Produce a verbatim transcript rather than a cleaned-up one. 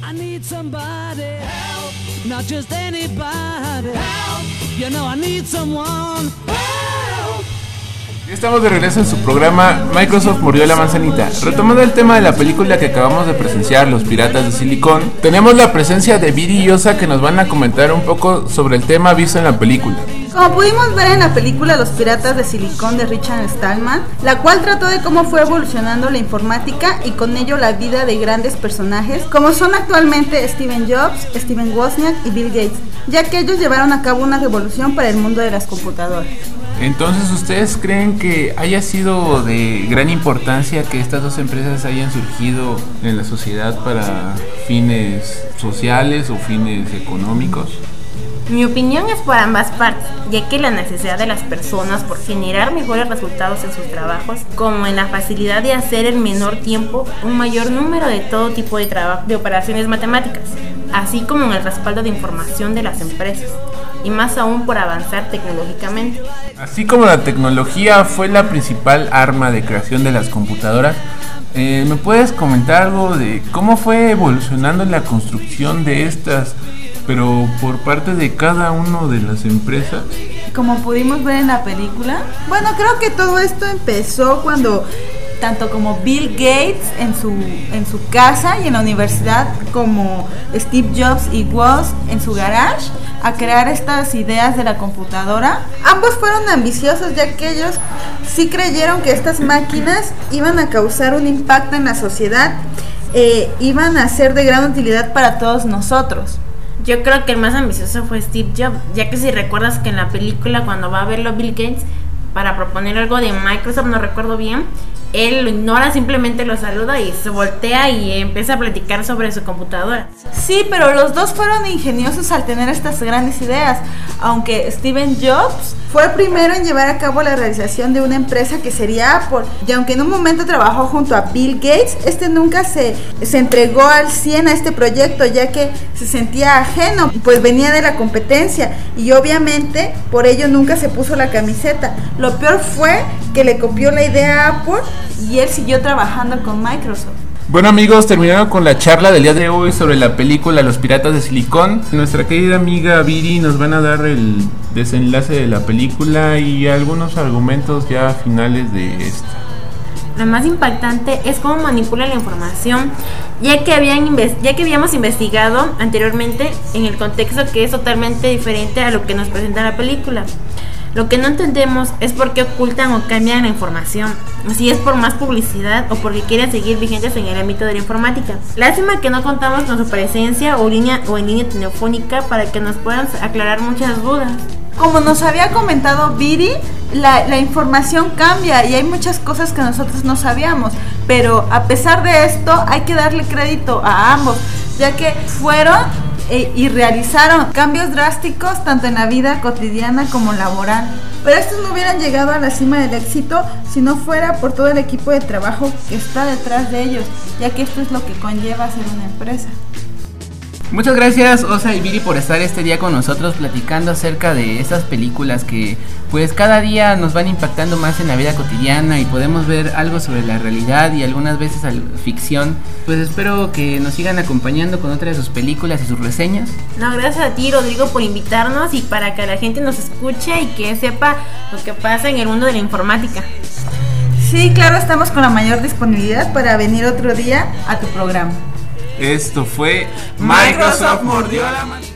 I need somebody help, not just anybody help. You know I need someone help. Estamos de regreso en su programa Microsoft mordió la manzanita. Retomando el tema de la película que acabamos de presenciar, Los Piratas de Silicon, tenemos la presencia de Viri y Osa, que nos van a comentar un poco sobre el tema visto en la película. Como pudimos ver en la película Los Piratas de Silicon de Richard Stallman, la cual trató de cómo fue evolucionando la informática y con ello la vida de grandes personajes como son actualmente Steve Jobs, Steve Wozniak y Bill Gates, ya que ellos llevaron a cabo una revolución para el mundo de las computadoras. Entonces, ¿ustedes creen que haya sido de gran importancia que estas dos empresas hayan surgido en la sociedad para fines sociales o fines económicos? Mi opinión es por ambas partes, ya que la necesidad de las personas por generar mejores resultados en sus trabajos, como en la facilidad de hacer en menor tiempo un mayor número de todo tipo de trabajo de operaciones matemáticas, así como en el respaldo de información de las empresas, y más aún por avanzar tecnológicamente. Así como la tecnología fue la principal arma de creación de las computadoras, eh, ¿me puedes comentar algo de cómo fue evolucionando la construcción de estas, pero por parte de cada una de las empresas? Como pudimos ver en la película, bueno, creo que todo esto empezó cuando tanto como Bill Gates en su, en su casa y en la universidad, como Steve Jobs y Woz en su garage, a crear estas ideas de la computadora. Ambos fueron ambiciosos, ya que ellos sí creyeron que estas máquinas iban a causar un impacto en la sociedad, eh, iban a ser de gran utilidad para todos nosotros. Yo creo que el más ambicioso fue Steve Jobs, ya que si recuerdas que en la película cuando va a verlo Bill Gates para proponer algo de Microsoft, no recuerdo bien, él lo ignora, simplemente lo saluda y se voltea y empieza a platicar sobre su computadora. Sí, pero los dos fueron ingeniosos al tener estas grandes ideas, aunque Steve Jobs fue el primero en llevar a cabo la realización de una empresa que sería Apple, y aunque en un momento trabajó junto a Bill Gates, este nunca se, se entregó al cien a este proyecto, ya que se sentía ajeno, pues venía de la competencia, y obviamente por ello nunca se puso la camiseta. Lo peor fue que le copió la idea a Apple y él siguió trabajando con Microsoft. Bueno, amigos, terminaron con la charla del día de hoy sobre la película Los Piratas de Silicon. Nuestra querida amiga Viri nos van a dar el desenlace de la película y algunos argumentos ya finales de esta. Lo más impactante es cómo manipula la información, ya que, habían inves- ya que habíamos investigado anteriormente en el contexto que es totalmente diferente a lo que nos presenta la película. Lo que no entendemos es por qué ocultan o cambian la información, si es por más publicidad o porque quieren seguir vigentes en el ámbito de la informática. Lástima que no contamos con su presencia o, línea, o en línea telefónica para que nos puedan aclarar muchas dudas. Como nos había comentado Viri, la, la información cambia y hay muchas cosas que nosotros no sabíamos, pero a pesar de esto hay que darle crédito a ambos, ya que fueron e, y realizaron cambios drásticos tanto en la vida cotidiana como laboral. Pero estos no hubieran llegado a la cima del éxito si no fuera por todo el equipo de trabajo que está detrás de ellos, ya que esto es lo que conlleva ser una empresa. Muchas gracias Osa y Viri por estar este día con nosotros platicando acerca de estas películas que pues cada día nos van impactando más en la vida cotidiana y podemos ver algo sobre la realidad y algunas veces ficción. Pues espero que nos sigan acompañando con otras de sus películas y sus reseñas. No, gracias a ti, Rodrigo, por invitarnos y para que la gente nos escuche y que sepa lo que pasa en el mundo de la informática. Sí, claro, estamos con la mayor disponibilidad para venir otro día a tu programa. Esto fue Microsoft mordió la manzanita.